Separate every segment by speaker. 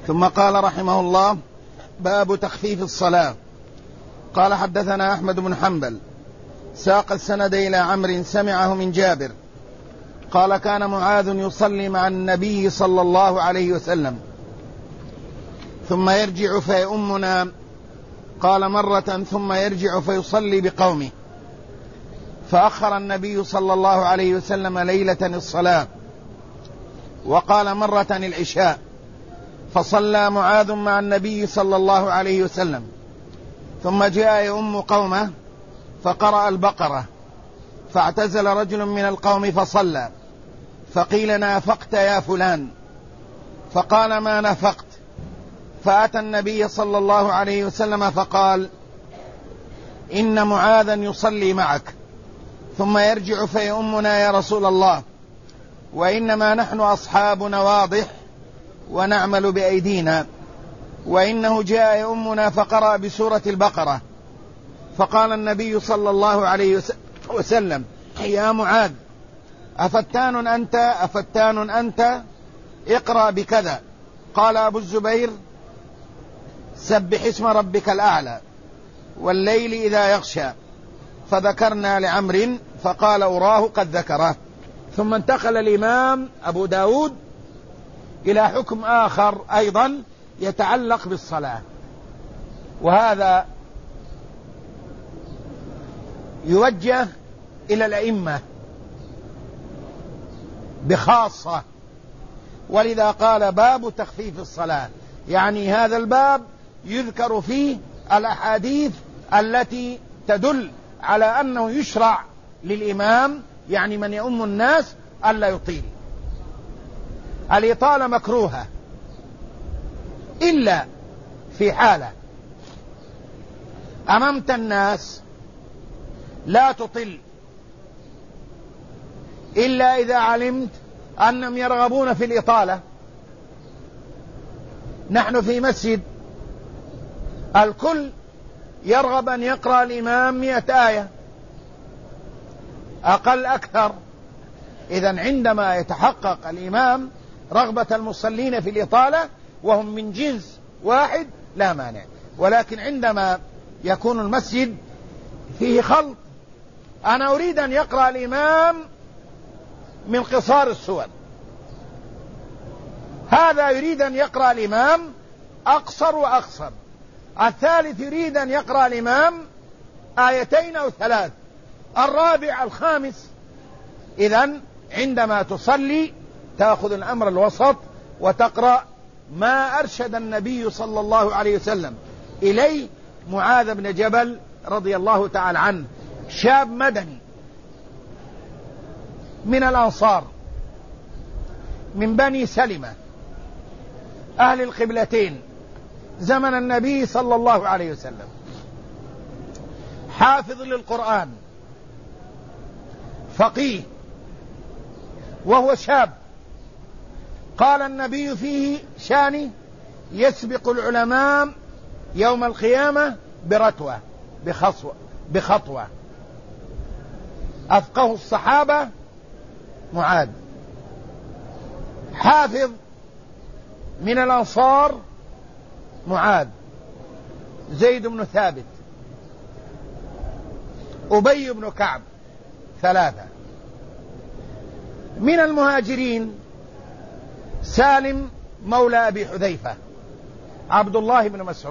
Speaker 1: ثم قال رحمه الله: باب تخفيف الصلاة. قال: حدثنا أحمد بن حنبل ساق السند إلى عمرو سمعه من جابر قال: كان معاذ يصلي مع النبي صلى الله عليه وسلم ثم يرجع فيؤمنا. قال: مرة ثم يرجع فيصلي بقومه، فأخر النبي صلى الله عليه وسلم ليلة الصلاة، وقال مرة العشاء، فصلى معاذ مع النبي صلى الله عليه وسلم ثم جاء يؤم قومه فقرأ البقرة، فاعتزل رجل من القوم فصلى، فقيل: نافقت يا فلان؟ فقال: ما نافقت. فأتى النبي صلى الله عليه وسلم فقال: إن معاذا يصلي معك ثم يرجع فيؤمنا يا رسول الله، وإنما نحن أصحاب نواضح ونعمل بأيدينا، وإنه جاء يؤمنا فقرأ بسورة البقرة. فقال النبي صلى الله عليه وسلم: يا معاذ، أفتان أنت؟ اقرأ بكذا. قال أبو الزبير: سبح اسم ربك الأعلى والليل إذا يغشى. فذكرنا لعمرو فقال: أراه قد ذكره. ثم انتقل الإمام أبو داود إلى حكم آخر أيضا يتعلق بالصلاة، وهذا يوجه إلى الأئمة بخاصة، ولذا قال: باب تخفيف الصلاة، يعني هذا الباب يذكر فيه الأحاديث التي تدل على أنه يشرع للإمام، يعني من يؤم الناس، ألا يطيل. الإطالة مكروهة إلا في حالة: أممت الناس لا تطل إلا إذا علمت أنهم يرغبون في الإطالة. نحن في مسجد الكل يرغب أن يقرأ الإمام 100 آية أقل أكثر. إذن عندما يتحقق الإمام رغبة المصلين في الإطالة وهم من جنس واحد لا مانع، ولكن عندما يكون المسجد فيه خلط، أنا أريد أن يقرأ الإمام من قصار السور، هذا يريد أن يقرأ الإمام أقصر وأقصر، الثالث يريد أن يقرأ الإمام 2 أو 3، الرابع الخامس. إذن عندما تصلي تأخذ الأمر الوسط وتقرأ ما أرشد النبي صلى الله عليه وسلم إليه معاذ بن جبل رضي الله تعالى عنه، شاب مدني من الأنصار من بني سلمة أهل القبلتين زمن النبي صلى الله عليه وسلم، حافظ للقرآن، فقيه، وهو شاب. قال النبي فيه شانه: يسبق العلماء يوم القيامة برتوة، بخطوة. أفقه الصحابة معاذ، حافظ من الأنصار معاذ، زيد بن ثابت، أبي بن كعب، 3. من المهاجرين سالم مولى أبي حذيفة، عبد الله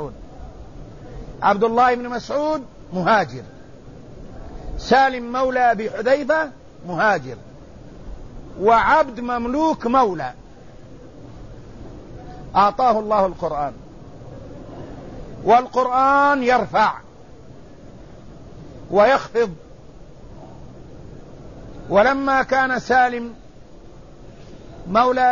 Speaker 1: بن مسعود مهاجر، سالم مولى أبي حذيفة مهاجر، وعبد مملوك مولى. أعطاه الله القرآن، والقرآن يرفع ويخفض. ولما كان سالم مولى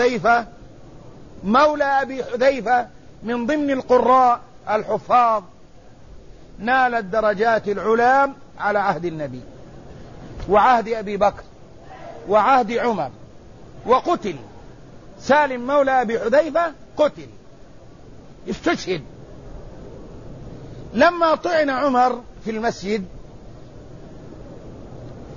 Speaker 1: أبي حذيفة من ضمن القراء الحفاظ، نال الدرجات العلى على عهد النبي وعهد أبي بكر وعهد عمر، وقتل. سالم مولى أبي حذيفة قتل، استشهد. لما طعن عمر في المسجد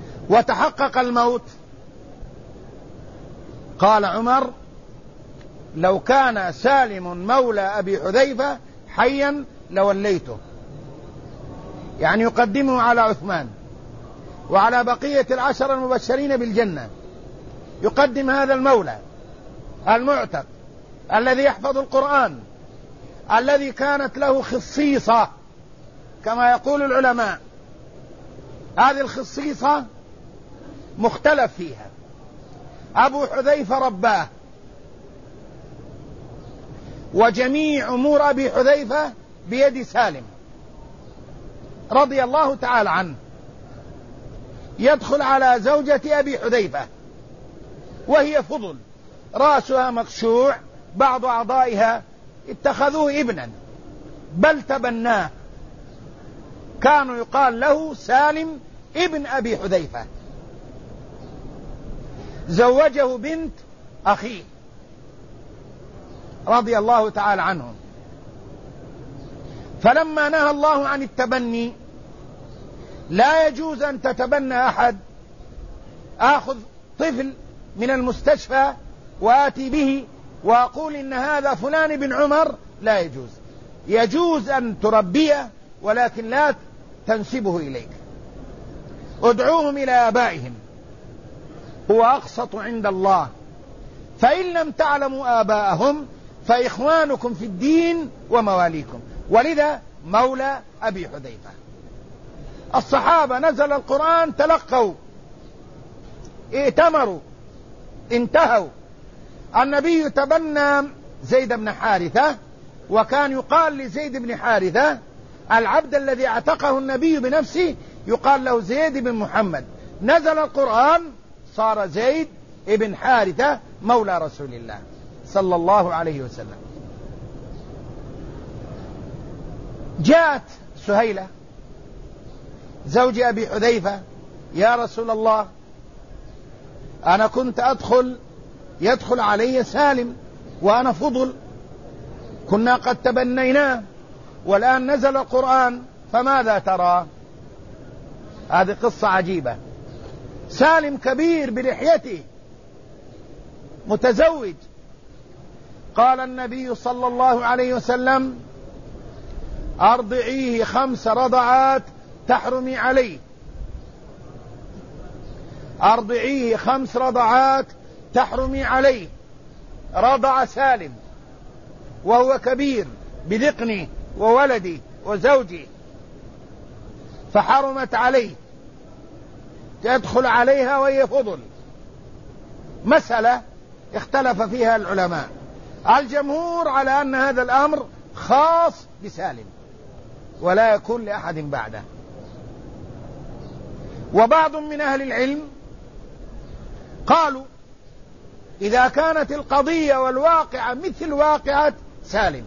Speaker 1: وتحقق الموت، قال عمر: لو كان سالم مولى أبي حذيفة حيا لوليته، يعني يقدمه على عثمان وعلى بقية العشر المبشرين بالجنة، يقدم هذا المولى المعتق الذي يحفظ القرآن، الذي كانت له خصيصة كما يقول العلماء. هذه الخصيصة مختلف فيها، أبو حذيفة رباه، وجميع أمور أبي حذيفة بيد سالم رضي الله تعالى عنه. يدخل على زوجة أبي حذيفة وهي فضل، رأسها مقشوع، بعض أعضائها اتخذوه ابنا بل تبناه، كانوا يقال له سالم ابن أبي حذيفة. زوجه بنت أخيه رضي الله تعالى عنهم. فلما نهى الله عن التبني، لا يجوز أن تتبنى أحد، آخذ طفل من المستشفى وآتي به وأقول إن هذا فلان بن عمر، لا يجوز. يجوز أن تربيه ولكن لا تنسبه إليك. ادعوهم إلى آبائهم، هو أقسط عند الله. فإن لم تعلموا آباءهم فإخوانكم في الدين ومواليكم. ولذا مولى أبي حذيفة. الصحابة نزل القرآن، تلقوا، ائتمروا، انتهوا. النبي تبنى زيد بن حارثة، وكان يقال لزيد بن حارثة العبد الذي اعتقه النبي بنفسه يقال له زيد بن محمد. نزل القرآن صار زيد بن حارثة مولى رسول الله صلى الله عليه وسلم. جاءت سهيلة زوج أبي حذيفة: يا رسول الله، أنا كنت يدخل علي سالم وأنا فضل، كنا قد تبنيناه والآن نزل القرآن، فماذا ترى؟ هذه قصة عجيبة. سالم كبير بلحيته متزوج. قال النبي صلى الله عليه وسلم: أرضعيه 5 رضعات تحرمي عليه، أرضعيه 5 رضعات تحرمي عليه. رضع سالم وهو كبير بذقني وولدي وزوجي، فحرمت عليه، تدخل عليها وهي فضل. مسألة اختلف فيها العلماء. الجمهور على أن هذا الأمر خاص بسالم ولا يكون لأحد بعده، وبعض من أهل العلم قالوا إذا كانت القضية والواقعة مثل واقعة سالم،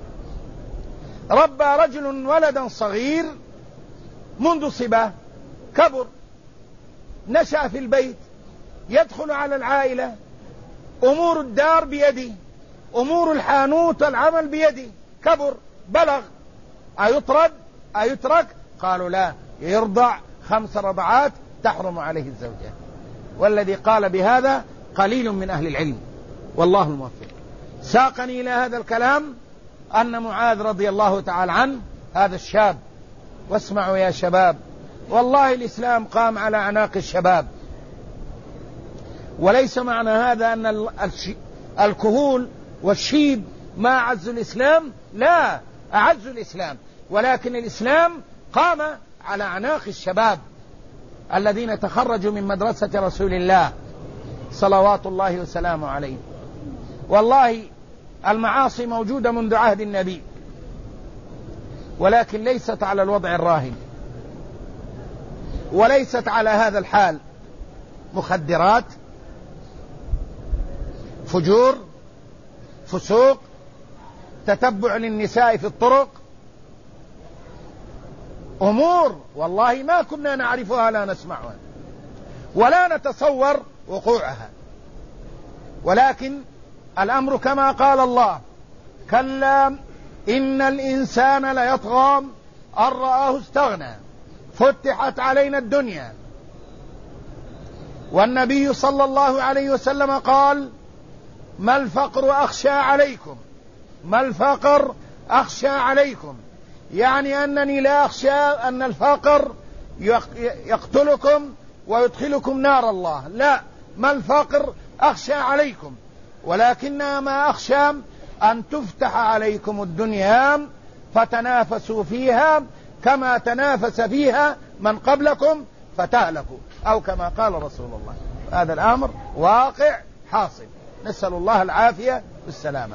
Speaker 1: ربى رجل ولدا صغير منذ صباه، كبر، نشأ في البيت، يدخل على العائلة، أمور الدار بيده، أمور الحانوت والعمل بيده، كبر، بلغ، أيطرد أيترك؟ قالوا لا، يرضع 5 رضعات تحرم عليه الزوجة. والذي قال بهذا قليل من أهل العلم، والله الموفق. ساقني إلى هذا الكلام أن معاذ رضي الله تعالى عنه هذا الشاب، واسمعوا يا شباب، والله الإسلام قام على أعناق الشباب، وليس معنى هذا أن الكهول والشيب ما أعز الإسلام، لا، أعز الإسلام، ولكن الإسلام قام على أعناق الشباب الذين تخرجوا من مدرسة رسول الله صلوات الله وسلامه عليه. والله المعاصي موجودة منذ عهد النبي، ولكن ليست على الوضع الراهن، وليست على هذا الحال. مخدرات، فجور، فسوق، تتبع للنساء في الطرق، أمور والله ما كنا نعرفها، لا نسمعها ولا نتصور وقوعها. ولكن الأمر كما قال الله: كلا إن الإنسان ليطغى أن رآه استغنى. فتحت علينا الدنيا، والنبي صلى الله عليه وسلم قال: ما الفقر أخشى عليكم، ما الفقر أخشى عليكم، يعني أنني لا أخشى أن الفقر يقتلكم ويدخلكم نار الله، لا، ما الفقر أخشى عليكم، ولكن ما أخشى أن تفتح عليكم الدنيا فتنافسوا فيها كما تنافس فيها من قبلكم فتهلكوا، أو كما قال رسول الله. هذا الأمر واقع حاصل، نسأل الله العافية والسلامة.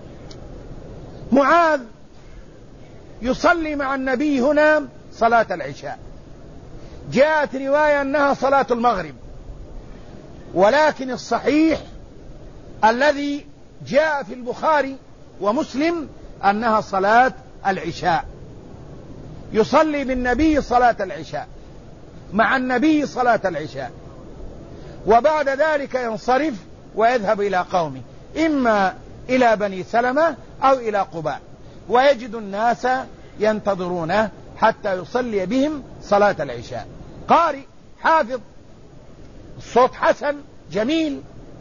Speaker 1: معاذ يصلي مع النبي هنا صلاة العشاء، جاءت رواية أنها صلاة المغرب، ولكن الصحيح الذي جاء في البخاري ومسلم أنها صلاة العشاء. يصلي بالنبي صلاة العشاء، مع النبي صلاة العشاء، وبعد ذلك ينصرف ويذهب إلى قومه، إما إلى بني سلمة أو إلى قباء، ويجد الناس ينتظرونه حتى يصلي بهم صلاة العشاء. قارئ حافظ، الصوت حسن جميل،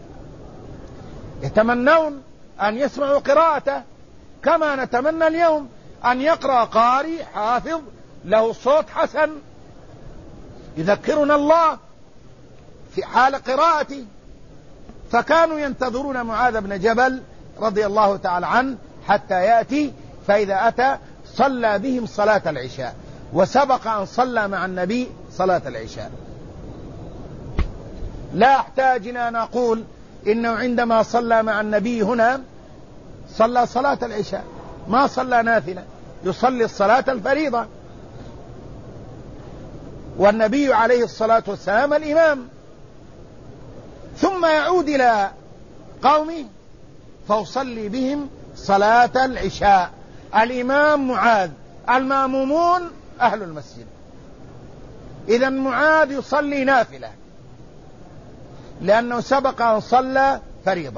Speaker 1: يتمنون أن يسمعوا قراءته كما نتمنى اليوم أن يقرأ قارئ حافظ له صوت حسن يذكرنا الله في حال قراءته. فكانوا ينتظرون معاذ بن جبل رضي الله تعالى عنه حتى يأتي، فإذا أتى صلى بهم صلاة العشاء، وسبق أن صلى مع النبي صلاة العشاء. لا أحتاج أن نقول إنه عندما صلى مع النبي هنا صلى صلاة العشاء، ما صلى نافلة، يصلي الصلاة الفريضة، والنبي عليه الصلاة والسلام الإمام، ثم يعود إلى قومه فأصلي بهم صلاة العشاء. الإمام معاذ، المأمومون أهل المسجد. إذا معاذ يصلي نافلة لأنه سبق أن صلى فريضة،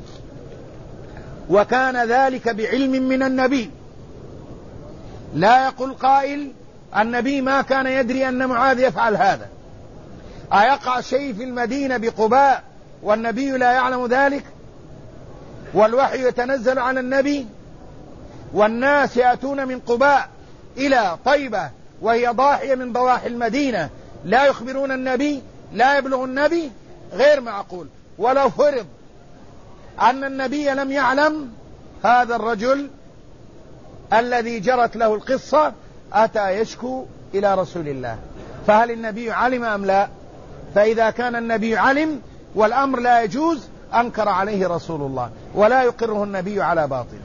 Speaker 1: وكان ذلك بعلم من النبي. لا يقول قائل النبي ما كان يدري أن معاذ يفعل هذا، أيقع شيء في المدينة بقباء والنبي لا يعلم ذلك؟ والوحي يتنزل على النبي، والناس يأتون من قباء إلى طيبة وهي ضاحية من ضواحي المدينة، لا يخبرون النبي، لا يبلغ النبي، غير معقول. ولو فرض أن النبي لم يعلم، هذا الرجل الذي جرت له القصة أتى يشكو إلى رسول الله، فهل النبي علم أم لا؟ فإذا كان النبي علم والأمر لا يجوز أنكر عليه رسول الله، ولا يقره النبي على باطل.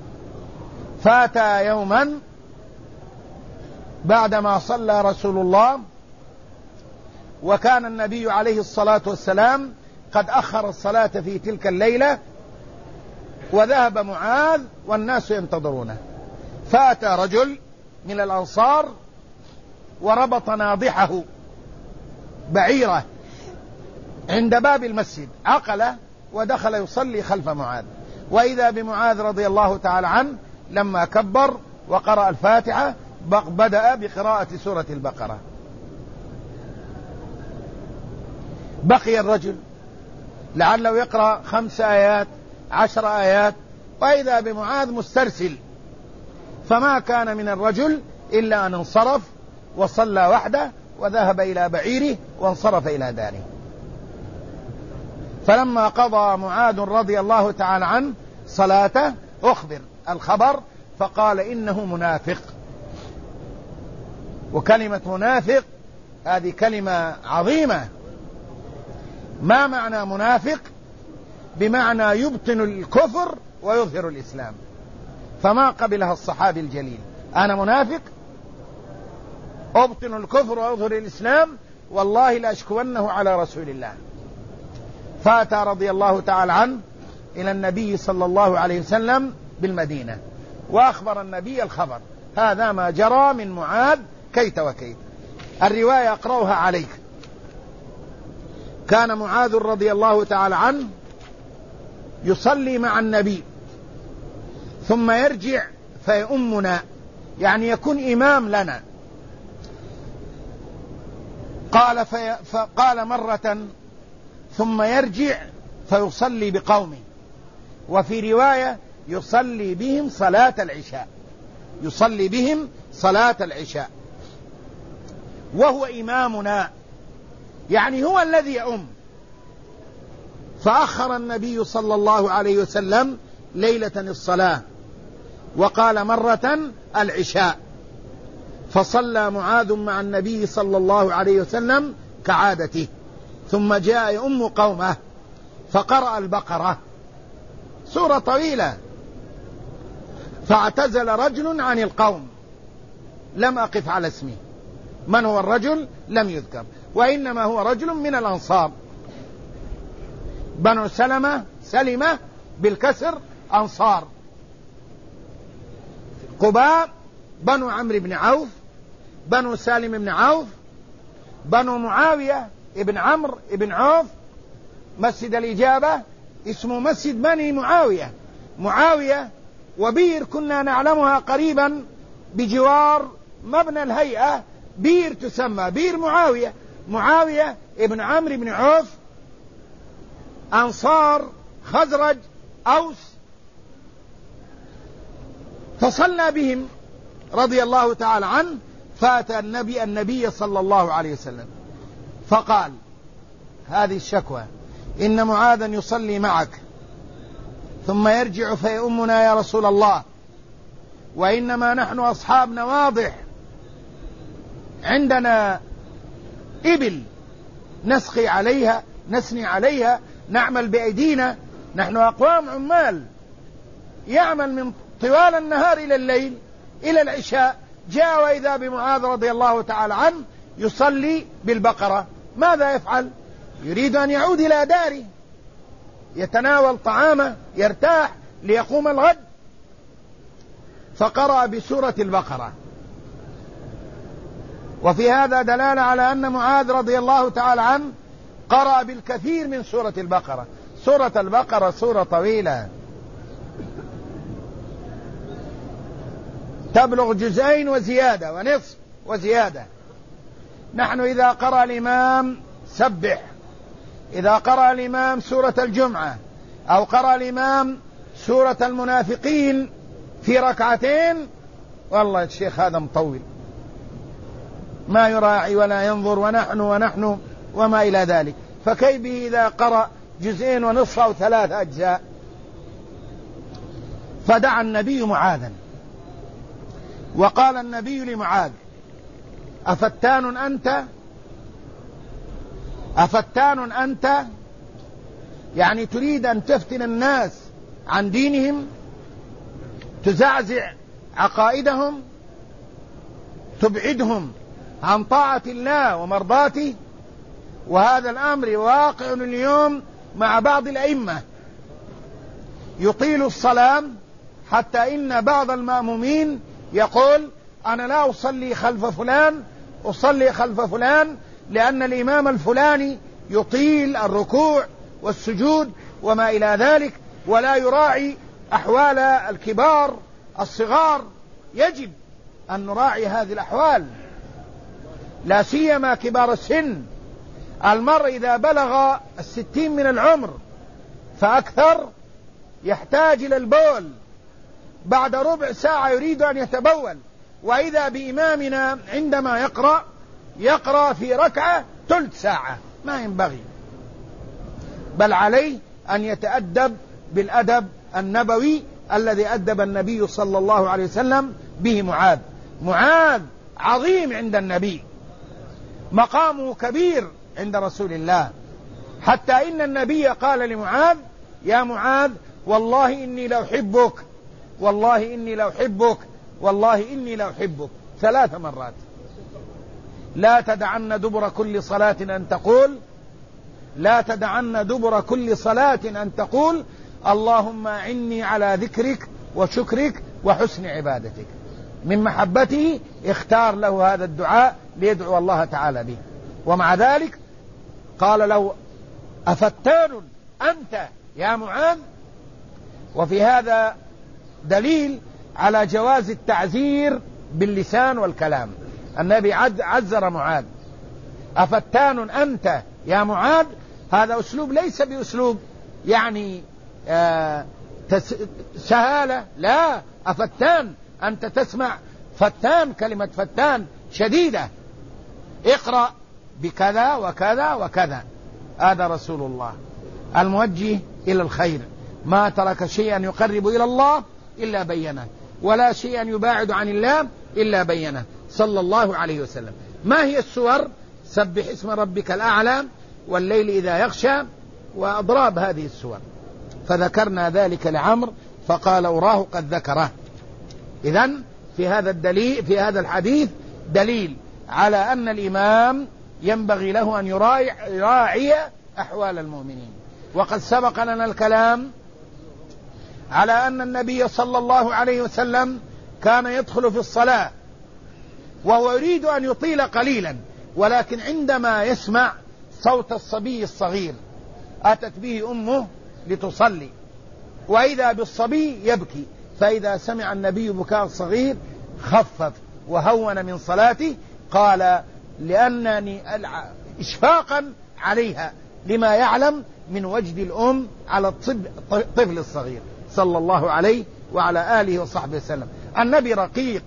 Speaker 1: فأتى يوما بعدما صلى رسول الله، وكان النبي عليه الصلاة والسلام قد أخر الصلاة في تلك الليلة، وذهب معاذ والناس ينتظرونه. فأتى رجل من الأنصار وربط ناضحه بعيرة عند باب المسجد، عقله ودخل يصلي خلف معاذ. وإذا بمعاذ رضي الله تعالى عنه لما كبر وقرأ الفاتحة بدأ بقراءة سورة البقرة. بقي الرجل لعله يقرأ 5 آيات 10 آيات، وإذا بمعاذ مسترسل، فما كان من الرجل إلا أن انصرف وصلى وحده وذهب إلى بعيره وانصرف إلى داره. فلما قضى معاذ رضي الله تعالى عنه صلاته أخبر الخبر فقال إنه منافق. وكلمة منافق هذه كلمة عظيمة. ما معنى منافق؟ بمعنى يبطن الكفر ويظهر الإسلام، فما قبلها الصحابي الجليل. أنا منافق أبطن الكفر ويظهر الإسلام، والله لأشكونه على رسول الله. فأتى رضي الله تعالى عنه إلى النبي صلى الله عليه وسلم بالمدينة، وأخبر النبي الخبر، هذا ما جرى من معاذ كيت وكيت. الرواية أقرأها عليك. كان معاذ رضي الله تعالى عنه يصلي مع النبي ثم يرجع فيؤمنا، يعني يكون إمام لنا. فقال مرة ثم يرجع فيصلي بقومه، وفي رواية يصلي بهم صلاة العشاء، يصلي بهم صلاة العشاء وهو إمامنا، يعني هو الذي يؤم. فأخر النبي صلى الله عليه وسلم ليلة الصلاة وقال مرة العشاء، فصلى معاذ مع النبي صلى الله عليه وسلم كعادته، ثم جاء يؤم قومه فقرأ البقرة، سورة طويلة، فاعتزل رجل عن القوم، لم أقف على اسمه، من هو الرجل لم يذكر، وإنما هو رجل من الأنصار، بنو سلمة بالكسر أنصار، قباء بنو عمرو بن عوف، بنو سالم بن عوف، بنو معاوية ابن عمرو ابن عوف. مسجد الإجابة اسمه مسجد بني معاوية، معاوية وبير كنا نعلمها قريبا بجوار مبنى الهيئة، بير تسمى بير معاوية، معاوية ابن عمرو بن عوف، أنصار خزرج أوس. فصلى بهم رضي الله تعالى عنه، فأتى النبي صلى الله عليه وسلم فقال هذه الشكوى، إن معاذا يصلي معك ثم يرجع فيؤمنا يا رسول الله، وإنما نحن أصحاب نواضح، عندنا إبل نسقي عليها نسني عليها، نعمل بأيدينا، نحن أقوام عمال، يعمل من طوال النهار إلى الليل إلى العشاء. جاء وإذا بمعاذ رضي الله تعالى عنه يصلي بالبقرة، ماذا يفعل؟ يريد أن يعود إلى داره يتناول طعامه يرتاح ليقوم الغد، فقرأ بسورة البقرة. وفي هذا دلالة على أن معاذ رضي الله تعالى عنه قرأ بالكثير من سورة البقرة. سورة البقرة سورة طويلة تبلغ جزئين وزيادة ونصف وزيادة. نحن إذا قرأ الإمام سبح، إذا قرأ الإمام سورة الجمعة أو قرأ الإمام سورة المنافقين في ركعتين، والله الشيخ هذا مطول، ما يراعي ولا ينظر، ونحن وما إلى ذلك، فكيف به إذا قرأ جزئين ونصف أو 3 أجزاء؟ فدعا النبي معاذا وقال النبي لمعاذ أفتان أنت؟ أفتان أنت يعني تريد أن تفتن الناس عن دينهم، تزعزع عقائدهم، تبعدهم عن طاعة الله ومرضاته. وهذا الأمر واقع اليوم مع بعض الأئمة، يطيل الصلاة حتى إن بعض المأمومين يقول أنا لا أصلي خلف فلان، أصلي خلف فلان لأن الإمام الفلاني يطيل الركوع والسجود وما إلى ذلك، ولا يراعي أحوال الكبار الصغار. يجب أن نراعي هذه الأحوال، لا سيما كبار السن. المرء إذا بلغ 60 من العمر فأكثر يحتاج إلى البول، بعد ربع ساعة يريد أن يتبول، وإذا بإمامنا عندما يقرأ في ركعة ثلث ساعة، ما ينبغي، بل عليه أن يتأدب بالأدب النبوي الذي أدب النبي صلى الله عليه وسلم به معاذ. معاذ عظيم عند النبي، مقامه كبير عند رسول الله، حتى إن النبي قال لمعاذ يا معاذ والله إني لأحبك، والله إني لأحبك، والله إني لأحبك 3 مرات. لا تدعن دبر كل صلاة أن تقول، لا تدعن دبر كل صلاة أن تقول اللهم أعني على ذكرك وشكرك وحسن عبادتك. من محبته اختار له هذا الدعاء ليدعو الله تعالى به. ومع ذلك قال له أفتان أنت يا معاذ. وفي هذا دليل على جواز التعزير باللسان والكلام. النبي عزر معاذ، أفتان أنت يا معاذ، هذا أسلوب ليس بأسلوب يعني سهالة، لا، أفتان أنت تسمع فتان، كلمة فتان شديدة، اقرأ بكذا وكذا وكذا. هذا رسول الله الموجه إلى الخير، ما ترك شيئا يقرب إلى الله إلا بينه، ولا شيئا يباعد عن الله إلا بينه صلى الله عليه وسلم. ما هي السور؟ سبح اسم ربك الأعلى والليل إذا يغشى وأضراب هذه السور، فذكرنا ذلك لعمرو فقال أراه قد ذكره. إذن في هذا الحديث دليل على أن الإمام ينبغي له أن يراعي أحوال المؤمنين. وقد سبق لنا الكلام على أن النبي صلى الله عليه وسلم كان يدخل في الصلاة وهو يريد أن يطيل قليلا، ولكن عندما يسمع صوت الصبي الصغير أتت به أمه لتصلي، وإذا بالصبي يبكي، فإذا سمع النبي بكاء الصغير خفف وهون من صلاته، قال لأنني إشفاقا عليها لما يعلم من وجد الأم على الطفل الصغير صلى الله عليه وعلى آله وصحبه وسلم. النبي رقيق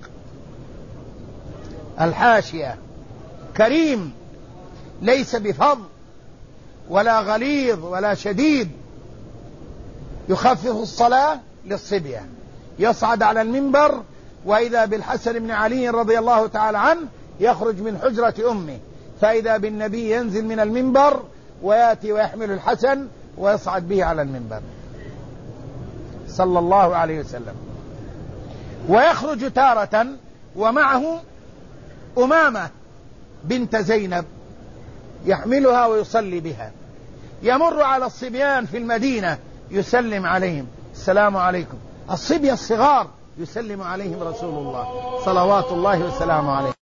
Speaker 1: الحاشية كريم، ليس بفظ ولا غليظ ولا شديد، يخفف الصلاة للصبية، يصعد على المنبر وإذا بالحسن بن علي رضي الله تعالى عنه يخرج من حجرة أمه، فإذا بالنبي ينزل من المنبر ويأتي ويحمل الحسن ويصعد به على المنبر صلى الله عليه وسلم. ويخرج تارة ومعه أمامة بنت زينب يحملها ويصلي بها، يمر على الصبيان في المدينة يسلم عليهم، السلام عليكم. الصبية الصغار يسلم عليهم رسول الله صلوات الله وسلامه عليه.